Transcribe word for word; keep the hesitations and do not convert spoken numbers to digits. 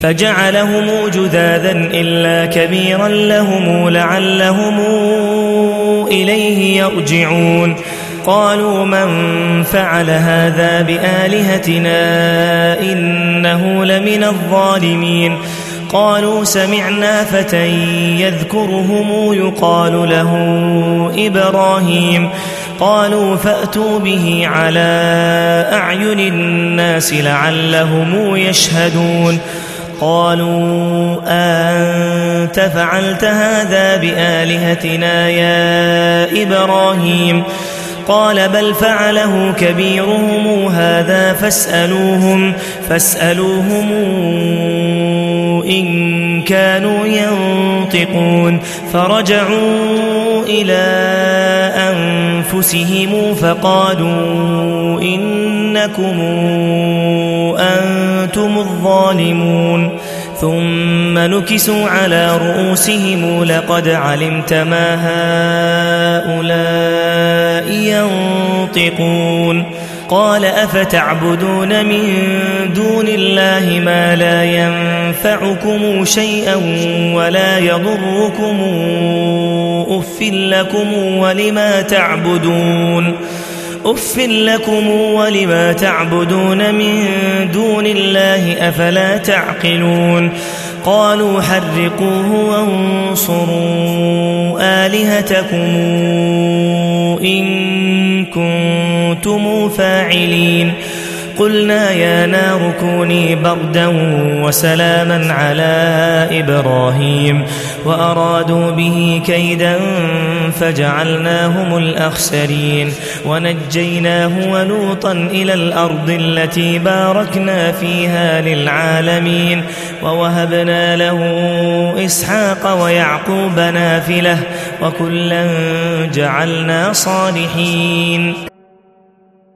فجعلهم جذاذا إلا كبيرا لهم لعلهم إليه يرجعون قالوا من فعل هذا بآلهتنا إنه لمن الظالمين قالوا سمعنا فتى يذكرهم يقال له إبراهيم قالوا فأتوا به على أعين الناس لعلهم يشهدون قالوا أنت فعلت هذا بآلهتنا يا إبراهيم قال بل فعله كبيرهم هذا فاسألوهم, فاسألوهم إن كانوا ينطقون فرجعوا إلى أنفسهم فقالوا إنكم أنتم الظالمون ثم نكسوا على رؤوسهم لقد علمت ما هؤلاء ينطقون قال أفتعبدون من دون الله ما لا ينفعكم شيئا ولا يضركم أف لكم ولما تعبدون أف لكم ولما تعبدون من دون الله أفلا تعقلون قالوا حرقوه وانصروا آلهتكم إن كنتم فاعلين قلنا يا نار كوني بردا وسلاما على إبراهيم وأرادوا به كيدا فجعلناهم الأخسرين ونجيناه ولوطا إلى الأرض التي باركنا فيها للعالمين ووهبنا له إسحاق ويعقوب نافلة وكلا جعلنا صالحين.